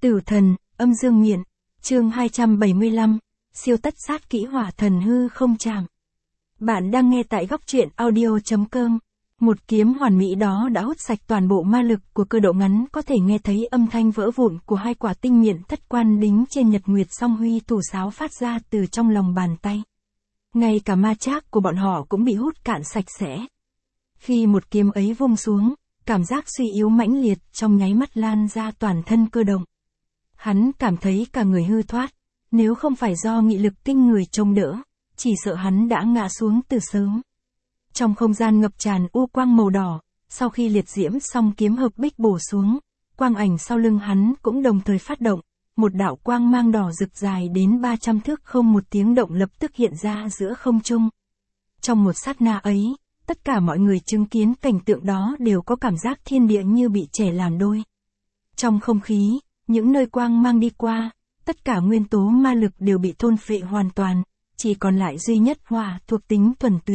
Tử thần, âm dương miện, chương 275, siêu tất sát kỹ hỏa thần hư không chạm. Bạn đang nghe tại góc truyện audio.com. Một kiếm hoàn mỹ đó đã hút sạch toàn bộ ma lực của Cơ Độ ngắn, có thể nghe thấy âm thanh vỡ vụn của hai quả tinh miện thất quan đính trên nhật nguyệt song huy thủ sáo phát ra từ trong lòng bàn tay. Ngay cả ma trác của bọn họ cũng bị hút cạn sạch sẽ. Khi một kiếm ấy vung xuống, cảm giác suy yếu mãnh liệt trong nháy mắt lan ra toàn thân Cơ Động. Hắn cảm thấy cả người hư thoát, nếu không phải do nghị lực kinh người chống đỡ, chỉ sợ hắn đã ngã xuống từ sớm. Trong không gian ngập tràn u quang màu đỏ, sau khi liệt diễm song kiếm hợp bích bổ xuống, quang ảnh sau lưng hắn cũng đồng thời phát động, một đạo quang mang đỏ rực dài đến 300 thước không một tiếng động lập tức hiện ra giữa không trung. Trong một sát na ấy, tất cả mọi người chứng kiến cảnh tượng đó đều có cảm giác thiên địa như bị chẻ làm đôi. Trong không khí, những nơi quang mang đi qua, tất cả nguyên tố ma lực đều bị thôn phệ hoàn toàn, chỉ còn lại duy nhất hỏa thuộc tính thuần túy.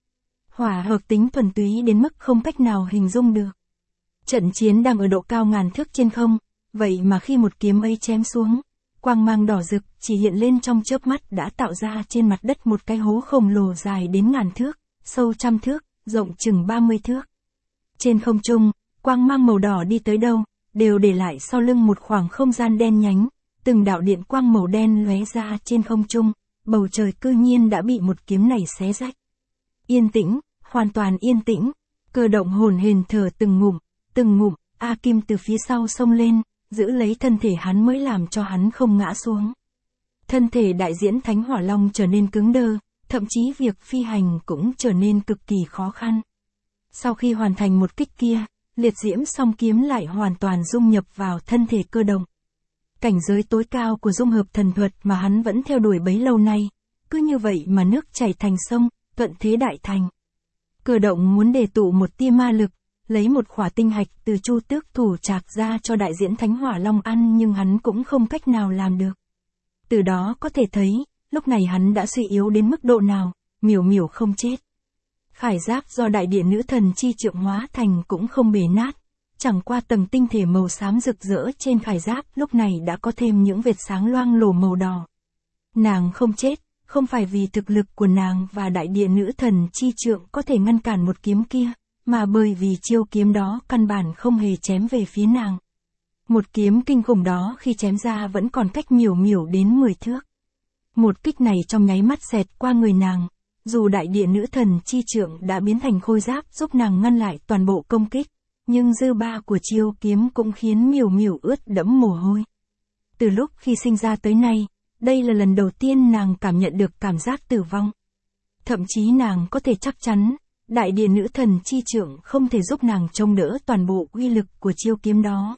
Hỏa hợp tính thuần túy đến mức không cách nào hình dung được. Trận chiến đang ở độ cao ngàn thước trên không, vậy mà khi một kiếm ấy chém xuống, quang mang đỏ rực chỉ hiện lên trong chớp mắt đã tạo ra trên mặt đất một cái hố khổng lồ dài đến ngàn thước, sâu 100 thước, rộng chừng 30 thước. Trên không trung, quang mang màu đỏ đi tới đâu, đều để lại sau lưng một khoảng không gian đen nhánh, từng đạo điện quang màu đen lóe ra trên không trung, bầu trời cư nhiên đã bị một kiếm này xé rách. Yên tĩnh, hoàn toàn yên tĩnh, Cơ Động hồn hển thở từng ngụm, A Kim từ phía sau xông lên, giữ lấy thân thể hắn mới làm cho hắn không ngã xuống. Thân thể đại diễn Thánh Hỏa Long trở nên cứng đơ, thậm chí việc phi hành cũng trở nên cực kỳ khó khăn. Sau khi hoàn thành một kích kia, liệt diễm song kiếm lại hoàn toàn dung nhập vào thân thể Cơ Động. Cảnh giới tối cao của dung hợp thần thuật mà hắn vẫn theo đuổi bấy lâu nay, cứ như vậy mà nước chảy thành sông, thuận thế đại thành. Cơ Động muốn đề tụ một tia ma lực, lấy một khỏa tinh hạch từ Chu Tước thủ trạc ra cho đại diễn Thánh Hỏa Long ăn, nhưng hắn cũng không cách nào làm được. Từ đó có thể thấy, lúc này hắn đã suy yếu đến mức độ nào, miểu miểu không chết. Khải giáp do đại địa nữ thần chi trượng hóa thành cũng không bể nát, chẳng qua tầng tinh thể màu xám rực rỡ trên khải giáp lúc này đã có thêm những vệt sáng loang lổ màu đỏ. Nàng không chết, không phải vì thực lực của nàng và đại địa nữ thần chi trượng có thể ngăn cản một kiếm kia, mà bởi vì chiêu kiếm đó căn bản không hề chém về phía nàng. Một kiếm kinh khủng đó khi chém ra vẫn còn cách miểu miểu đến 10 thước. Một kích này trong nháy mắt xẹt qua người nàng, dù đại địa nữ thần chi trượng đã biến thành khôi giáp giúp nàng ngăn lại toàn bộ công kích, nhưng dư ba của chiêu kiếm cũng khiến miểu miểu ướt đẫm mồ hôi. Từ lúc khi sinh ra tới nay, đây là lần đầu tiên nàng cảm nhận được cảm giác tử vong. Thậm chí nàng có thể chắc chắn, đại địa nữ thần chi trượng không thể giúp nàng chống đỡ toàn bộ uy lực của chiêu kiếm đó.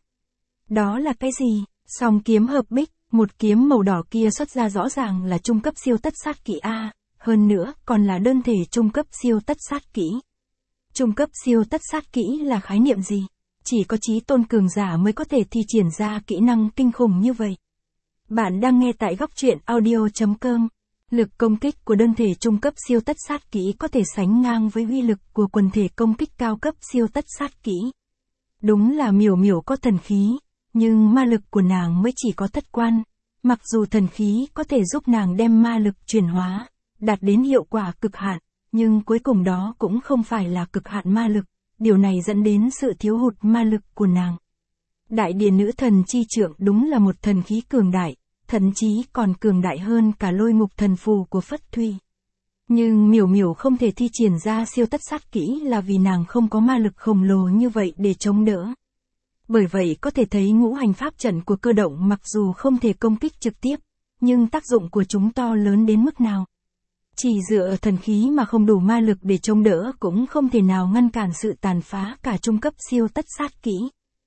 Đó là cái gì? Song kiếm hợp bích, một kiếm màu đỏ kia xuất ra rõ ràng là trung cấp siêu tất sát kỹ A, hơn nữa còn là đơn thể trung cấp siêu tất sát kỹ. Trung cấp siêu tất sát kỹ là khái niệm gì? Chỉ có chí tôn cường giả mới có thể thi triển ra kỹ năng kinh khủng như vậy. Bạn đang nghe tại góc truyện audio.com. Lực công kích của đơn thể trung cấp siêu tất sát kỹ có thể sánh ngang với uy lực của quần thể công kích cao cấp siêu tất sát kỹ. Đúng là miểu miểu có thần khí, nhưng ma lực của nàng mới chỉ có thất quan. Mặc dù thần khí có thể giúp nàng đem ma lực chuyển hóa, đạt đến hiệu quả cực hạn, nhưng cuối cùng đó cũng không phải là cực hạn ma lực, điều này dẫn đến sự thiếu hụt ma lực của nàng. Đại địa nữ thần chi trượng đúng là một thần khí cường đại, thậm chí còn cường đại hơn cả lôi ngục thần phù của Phất Thụy. Nhưng miểu miểu không thể thi triển ra siêu tất sát kỹ là vì nàng không có ma lực khổng lồ như vậy để chống đỡ. Bởi vậy có thể thấy ngũ hành pháp trận của Cơ Động mặc dù không thể công kích trực tiếp, nhưng tác dụng của chúng to lớn đến mức nào. Chỉ dựa thần khí mà không đủ ma lực để chống đỡ cũng không thể nào ngăn cản sự tàn phá cả trung cấp siêu tất sát kỹ.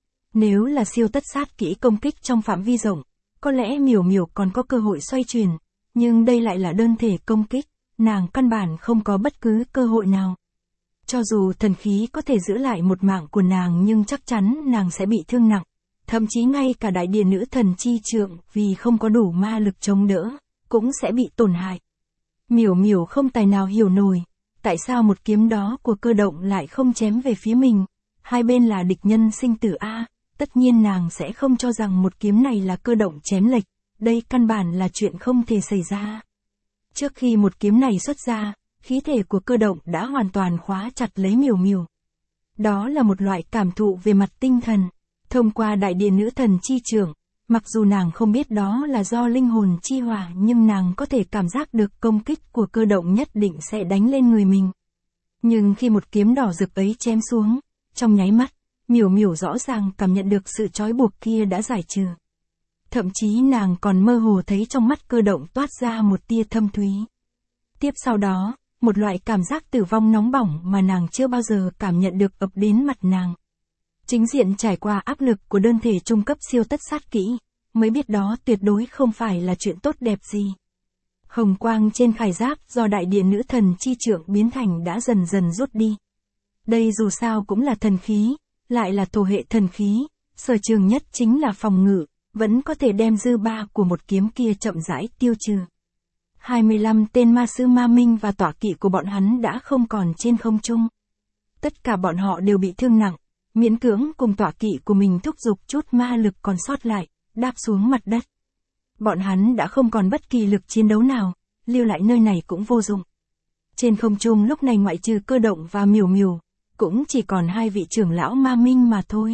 Nếu là siêu tất sát kỹ công kích trong phạm vi rộng, có lẽ miểu miểu còn có cơ hội xoay chuyển, nhưng đây lại là đơn thể công kích, nàng căn bản không có bất cứ cơ hội nào. Cho dù thần khí có thể giữ lại một mạng của nàng nhưng chắc chắn nàng sẽ bị thương nặng, thậm chí ngay cả đại địa nữ thần chi trượng vì không có đủ ma lực chống đỡ, cũng sẽ bị tổn hại. Miểu miểu không tài nào hiểu nổi, tại sao một kiếm đó của Cơ Động lại không chém về phía mình, hai bên là địch nhân sinh tử A, tất nhiên nàng sẽ không cho rằng một kiếm này là Cơ Động chém lệch, đây căn bản là chuyện không thể xảy ra. Trước khi một kiếm này xuất ra, khí thể của Cơ Động đã hoàn toàn khóa chặt lấy Miểu Miểu. Đó là một loại cảm thụ về mặt tinh thần, thông qua đại điện nữ thần chi trưởng, mặc dù nàng không biết đó là do linh hồn chi hỏa nhưng nàng có thể cảm giác được công kích của Cơ Động nhất định sẽ đánh lên người mình. Nhưng khi một kiếm đỏ rực ấy chém xuống, trong nháy mắt, Miểu Miểu rõ ràng cảm nhận được sự trói buộc kia đã giải trừ. Thậm chí nàng còn mơ hồ thấy trong mắt Cơ Động toát ra một tia thâm thúy. Tiếp sau đó, một loại cảm giác tử vong nóng bỏng mà nàng chưa bao giờ cảm nhận được ập đến mặt nàng. Chính diện trải qua áp lực của đơn thể trung cấp siêu tất sát kỹ, mới biết đó tuyệt đối không phải là chuyện tốt đẹp gì. Hồng quang trên khải giáp do đại điện nữ thần chi trưởng biến thành đã dần dần rút đi. Đây dù sao cũng là thần khí, lại là thổ hệ thần khí, sở trường nhất chính là phòng ngự, vẫn có thể đem dư ba của một kiếm kia chậm rãi tiêu trừ. 25 tên ma sư ma minh và tọa kỵ của bọn hắn đã không còn trên không trung. Tất cả bọn họ đều bị thương nặng, miễn cưỡng cùng tọa kỵ của mình thúc giục chút ma lực còn sót lại, đáp xuống mặt đất. Bọn hắn đã không còn bất kỳ lực chiến đấu nào, lưu lại nơi này cũng vô dụng. Trên không trung lúc này ngoại trừ Cơ Động và Miểu Miểu, cũng chỉ còn hai vị trưởng lão ma minh mà thôi.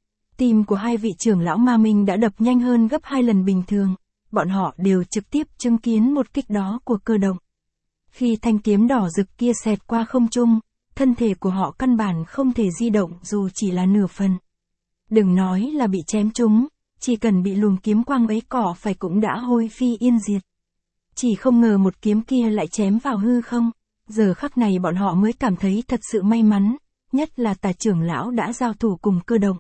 Tim của hai vị trưởng lão ma minh đã đập nhanh hơn gấp 2 lần bình thường, bọn họ đều trực tiếp chứng kiến một kích đó của Cơ Động. Khi thanh kiếm đỏ rực kia xẹt qua không trung, thân thể của họ căn bản không thể di động dù chỉ là nửa phần. Đừng nói là bị chém trúng, chỉ cần bị luồng kiếm quang ấy cỏ phải cũng đã hôi phi yên diệt. Chỉ không ngờ một kiếm kia lại chém vào hư không, giờ khắc này bọn họ mới cảm thấy thật sự may mắn, nhất là Tà trưởng lão đã giao thủ cùng Cơ Động.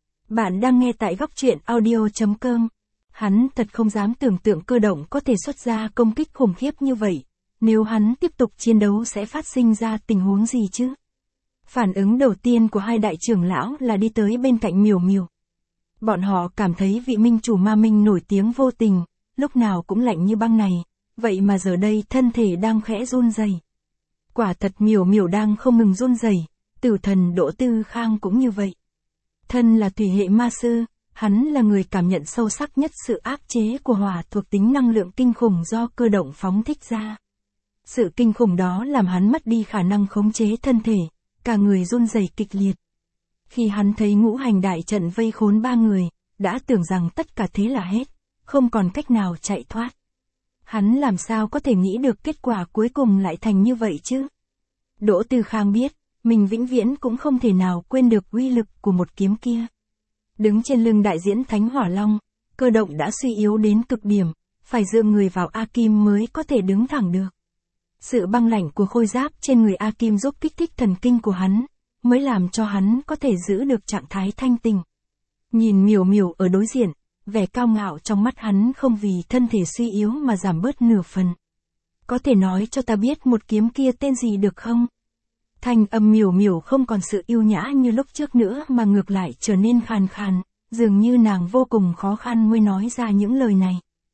Bạn đang nghe tại góc truyện audio.com. Hắn thật không dám tưởng tượng Cơ Động có thể xuất ra công kích khủng khiếp như vậy. Nếu hắn tiếp tục chiến đấu sẽ phát sinh ra tình huống gì chứ? Phản ứng đầu tiên của hai đại trưởng lão là đi tới bên cạnh Miểu Miểu. Bọn họ cảm thấy vị minh chủ ma minh nổi tiếng vô tình, lúc nào cũng lạnh như băng này, vậy mà giờ đây thân thể đang khẽ run rẩy. Quả thật Miểu Miểu đang không ngừng run rẩy, tử thần Đỗ Tư Khang cũng như vậy. Thân là thủy hệ ma sư, hắn là người cảm nhận sâu sắc nhất sự áp chế của hỏa thuộc tính năng lượng kinh khủng do Cơ Động phóng thích ra. Sự kinh khủng đó làm hắn mất đi khả năng khống chế thân thể, cả người run rẩy kịch liệt. Khi hắn thấy ngũ hành đại trận vây khốn ba người, đã tưởng rằng tất cả thế là hết, không còn cách nào chạy thoát. Hắn làm sao có thể nghĩ được kết quả cuối cùng lại thành như vậy chứ? Đỗ Tư Khang biết, mình vĩnh viễn cũng không thể nào quên được uy lực của một kiếm kia. Đứng trên lưng đại diễn Thánh Hỏa Long, Cơ Động đã suy yếu đến cực điểm, phải dựa người vào A Kim mới có thể đứng thẳng được. Sự băng lạnh của khôi giáp trên người A Kim giúp kích thích thần kinh của hắn, mới làm cho hắn có thể giữ được trạng thái thanh tình. Nhìn Miểu Miểu ở đối diện, vẻ cao ngạo trong mắt hắn không vì thân thể suy yếu mà giảm bớt nửa phần. Có thể nói cho ta biết một kiếm kia tên gì được không? Thanh âm Miểu Miểu không còn sự yêu nhã như lúc trước nữa mà ngược lại trở nên khàn khàn, dường như nàng vô cùng khó khăn mới nói ra những lời này.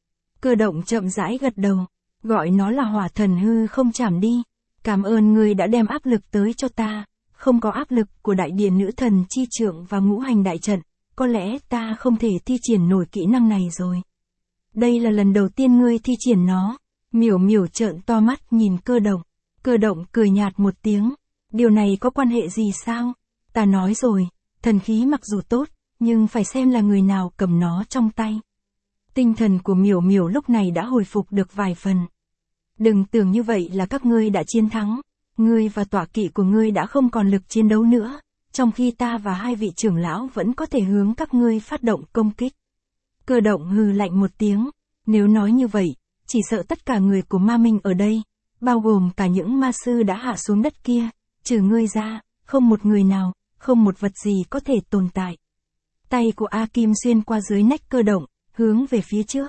Cơ Động chậm rãi gật đầu, gọi nó là Hỏa Thần Hư Không Chạm đi. Cảm ơn ngươi đã đem áp lực tới cho ta, không có áp lực của đại điện nữ thần chi trưởng và ngũ hành đại trận, có lẽ ta không thể thi triển nổi kỹ năng này rồi. Đây là lần đầu tiên ngươi thi triển nó. Miểu Miểu trợn to mắt nhìn Cơ Động. Cơ Động cười nhạt một tiếng. Điều này có quan hệ gì sao? Ta nói rồi, thần khí mặc dù tốt, nhưng phải xem là người nào cầm nó trong tay. Tinh thần của Miểu Miểu lúc này đã hồi phục được vài phần. Đừng tưởng như vậy là các ngươi đã chiến thắng. Ngươi và tọa kỵ của ngươi đã không còn lực chiến đấu nữa, trong khi ta và hai vị trưởng lão vẫn có thể hướng các ngươi phát động công kích. Cơ Động hừ lạnh một tiếng. Nếu nói như vậy, chỉ sợ tất cả người của ma minh ở đây, bao gồm cả những ma sư đã hạ xuống đất kia, trừ ngươi ra, không một người nào, không một vật gì có thể tồn tại. Tay của A Kim xuyên qua dưới nách Cơ Động, hướng về phía trước.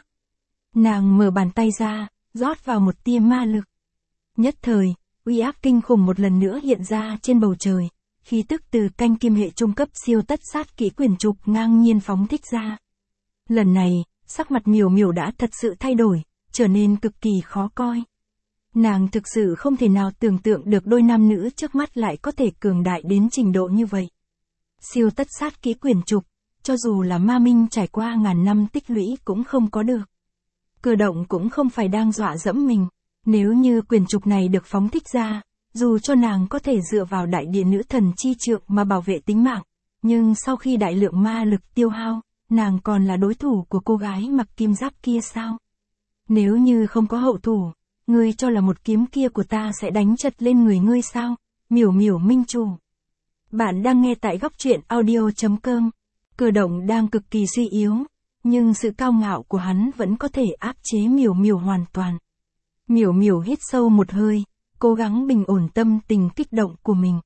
Nàng mở bàn tay ra, rót vào một tia ma lực. Nhất thời, uy áp kinh khủng một lần nữa hiện ra trên bầu trời, khí tức từ canh kim hệ trung cấp siêu tất sát kỹ quyền trục ngang nhiên phóng thích ra. Lần này, sắc mặt Miểu Miểu đã thật sự thay đổi, trở nên cực kỳ khó coi. Nàng thực sự không thể nào tưởng tượng được đôi nam nữ trước mắt lại có thể cường đại đến trình độ như vậy. Siêu tất sát kỹ quyền trục, cho dù là ma minh trải qua ngàn năm tích lũy cũng không có được. Cơ động cũng không phải đang dọa dẫm mình, nếu như quyền trục này được phóng thích ra, dù cho nàng có thể dựa vào đại địa nữ thần chi trượng mà bảo vệ tính mạng, nhưng sau khi đại lượng ma lực tiêu hao, nàng còn là đối thủ của cô gái mặc kim giáp kia sao? Nếu như không có hậu thủ, ngươi cho là một kiếm kia của ta sẽ đánh chật lên người ngươi sao? Miểu miểu minh chủ. Bạn đang nghe tại góc truyện audio.com. Cơ động đang cực kỳ suy yếu, nhưng sự cao ngạo của hắn vẫn có thể áp chế miểu miểu hoàn toàn. Miểu miểu hít sâu một hơi, cố gắng bình ổn tâm tình kích động của mình.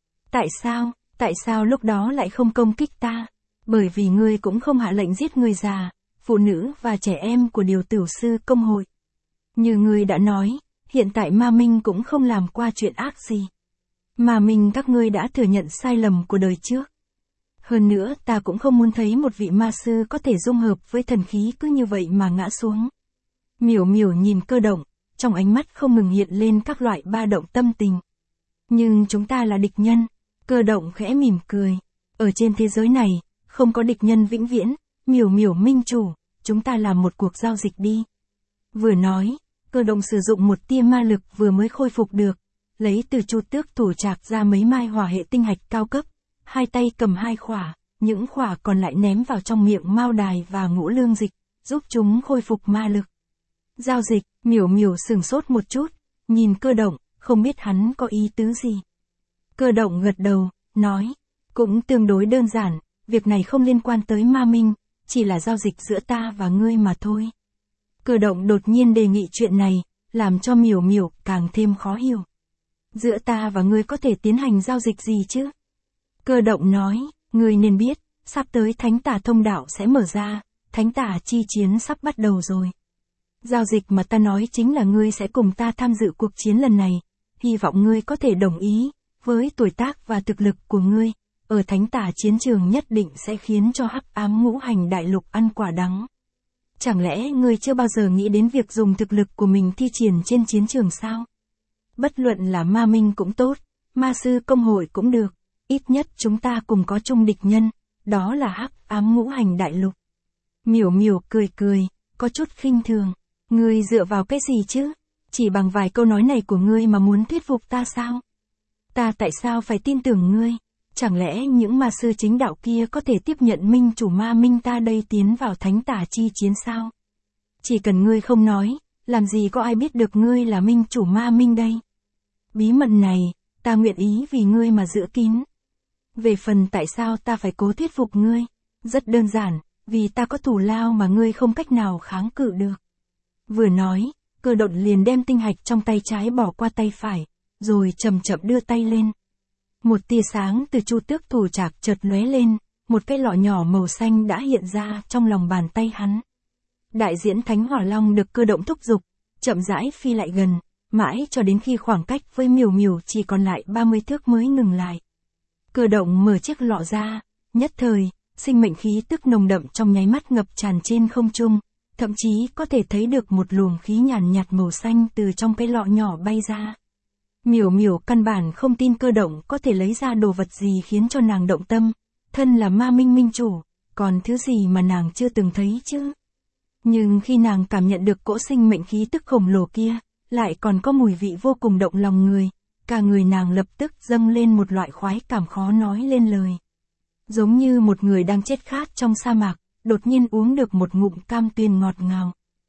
Tại sao lúc đó lại không công kích ta? Bởi vì ngươi cũng không hạ lệnh giết người già, phụ nữ và trẻ em của điều tử sư công hội. Như ngươi đã nói, hiện tại ma minh cũng không làm qua chuyện ác gì. Mà mình các ngươi đã thừa nhận sai lầm của đời trước. Hơn nữa ta cũng không muốn thấy một vị ma sư có thể dung hợp với thần khí cứ như vậy mà ngã xuống. Miểu miểu nhìn cơ động, trong ánh mắt không ngừng hiện lên các loại ba động tâm tình. Nhưng chúng ta là địch nhân. Cơ động khẽ mỉm cười. Ở trên thế giới này, không có địch nhân vĩnh viễn. Miểu miểu minh chủ, chúng ta làm một cuộc giao dịch đi. Vừa nói, cơ động sử dụng một tia ma lực vừa mới khôi phục được, lấy từ chu tước thủ trạc ra mấy mai hỏa hệ tinh hạch cao cấp, hai tay cầm hai khỏa, những khỏa còn lại ném vào trong miệng mao đài và ngũ lương dịch, giúp chúng khôi phục ma lực. Giao dịch, miểu miểu sửng sốt một chút, nhìn cơ động, không biết hắn có ý tứ gì. Cơ động gật đầu, nói, cũng tương đối đơn giản, việc này không liên quan tới ma minh, chỉ là giao dịch giữa ta và ngươi mà thôi. Cơ động đột nhiên đề nghị chuyện này, làm cho miểu miểu càng thêm khó hiểu. Giữa ta và ngươi có thể tiến hành giao dịch gì chứ? Cơ động nói, ngươi nên biết, sắp tới thánh tả thông đạo sẽ mở ra, thánh tả chi chiến sắp bắt đầu rồi. Giao dịch mà ta nói chính là ngươi sẽ cùng ta tham dự cuộc chiến lần này, hy vọng ngươi có thể đồng ý, với tuổi tác và thực lực của ngươi, ở thánh tả chiến trường nhất định sẽ khiến cho hắc ám ngũ hành đại lục ăn quả đắng. Chẳng lẽ ngươi chưa bao giờ nghĩ đến việc dùng thực lực của mình thi triển trên chiến trường sao? Bất luận là ma minh cũng tốt, ma sư công hội cũng được, ít nhất chúng ta cùng có chung địch nhân, đó là hắc ám ngũ hành đại lục. Miểu miểu cười cười, có chút khinh thường, ngươi dựa vào cái gì chứ? Chỉ bằng vài câu nói này của ngươi mà muốn thuyết phục ta sao? Ta tại sao phải tin tưởng ngươi? Chẳng lẽ những ma sư chính đạo kia có thể tiếp nhận minh chủ ma minh ta đây tiến vào thánh tả chi chiến sao? Chỉ cần ngươi không nói, làm gì có ai biết được ngươi là minh chủ ma minh đây? Bí mật này, ta nguyện ý vì ngươi mà giữ kín. Về phần tại sao ta phải cố thuyết phục ngươi? Rất đơn giản, vì ta có thù lao mà ngươi không cách nào kháng cự được. Vừa nói, cơ động liền đem tinh hạch trong tay trái bỏ qua tay phải, rồi chậm chậm đưa tay lên. Một tia sáng từ chu tước thủ trạc chợt lóe lên, một cái lọ nhỏ màu xanh đã hiện ra trong lòng bàn tay hắn. Đại diễn Thánh Hỏa Long được cơ động thúc giục, chậm rãi phi lại gần, mãi cho đến khi khoảng cách với miểu miểu chỉ còn lại 30 thước mới ngừng lại. Cơ động mở chiếc lọ ra, nhất thời, sinh mệnh khí tức nồng đậm trong nháy mắt ngập tràn trên không trung, thậm chí có thể thấy được một luồng khí nhàn nhạt màu xanh từ trong cái lọ nhỏ bay ra. Miểu miểu căn bản không tin cơ động có thể lấy ra đồ vật gì khiến cho nàng động tâm, thân là ma minh minh chủ, còn thứ gì mà nàng chưa từng thấy chứ. Nhưng khi nàng cảm nhận được cỗ sinh mệnh khí tức khổng lồ kia, lại còn có mùi vị vô cùng động lòng người, cả người nàng lập tức dâng lên một loại khoái cảm khó nói lên lời. Giống như một người đang chết khát trong sa mạc, đột nhiên uống được một ngụm cam tuyền ngọt ngào.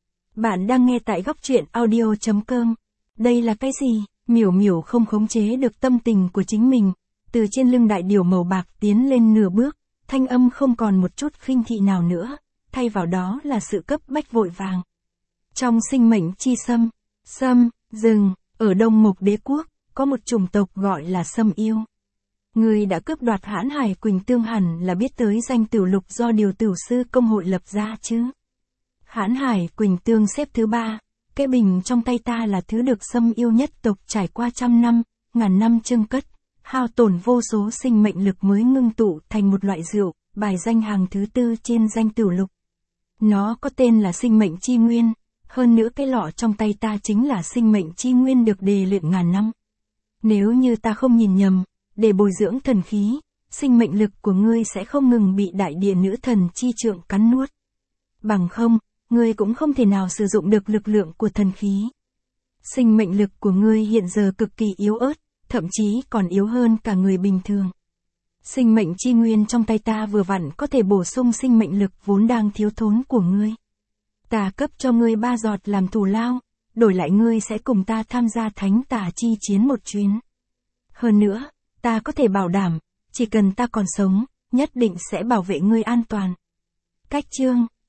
Bạn đang nghe tại góc truyện audio.com. Đây là cái gì? Miểu miểu không khống chế được tâm tình của chính mình, từ trên lưng đại điểu màu bạc tiến lên nửa bước, thanh âm không còn một chút khinh thị nào nữa, thay vào đó là sự cấp bách vội vàng. Trong sinh mệnh chi sâm, rừng, ở Đông Mộc Đế Quốc, có một chủng tộc gọi là sâm yêu. Người đã cướp đoạt Hãn Hải Quỳnh Tương hẳn là biết tới danh tửu lục do điều tửu sư công hội lập ra chứ. Hãn Hải Quỳnh Tương xếp thứ 3. Cái bình trong tay ta là thứ được sâm yêu nhất tộc trải qua trăm năm, ngàn năm chưng cất, hao tổn vô số sinh mệnh lực mới ngưng tụ thành một loại rượu, bài danh hàng thứ 4 trên danh tửu lục. Nó có tên là sinh mệnh chi nguyên, hơn nữa cái lọ trong tay ta chính là sinh mệnh chi nguyên được đề luyện ngàn năm. Nếu như ta không nhìn nhầm, để bồi dưỡng thần khí, sinh mệnh lực của ngươi sẽ không ngừng bị đại địa nữ thần chi trượng cắn nuốt. Bằng không, ngươi cũng không thể nào sử dụng được lực lượng của thần khí. Sinh mệnh lực của ngươi hiện giờ cực kỳ yếu ớt, thậm chí còn yếu hơn cả người bình thường. Sinh mệnh chi nguyên trong tay ta vừa vặn có thể bổ sung sinh mệnh lực vốn đang thiếu thốn của ngươi. Ta cấp cho ngươi 3 giọt làm thù lao, đổi lại ngươi sẽ cùng ta tham gia thánh tà chi chiến một chuyến. Hơn nữa, ta có thể bảo đảm, chỉ cần ta còn sống, nhất định sẽ bảo vệ ngươi an toàn. Cách chương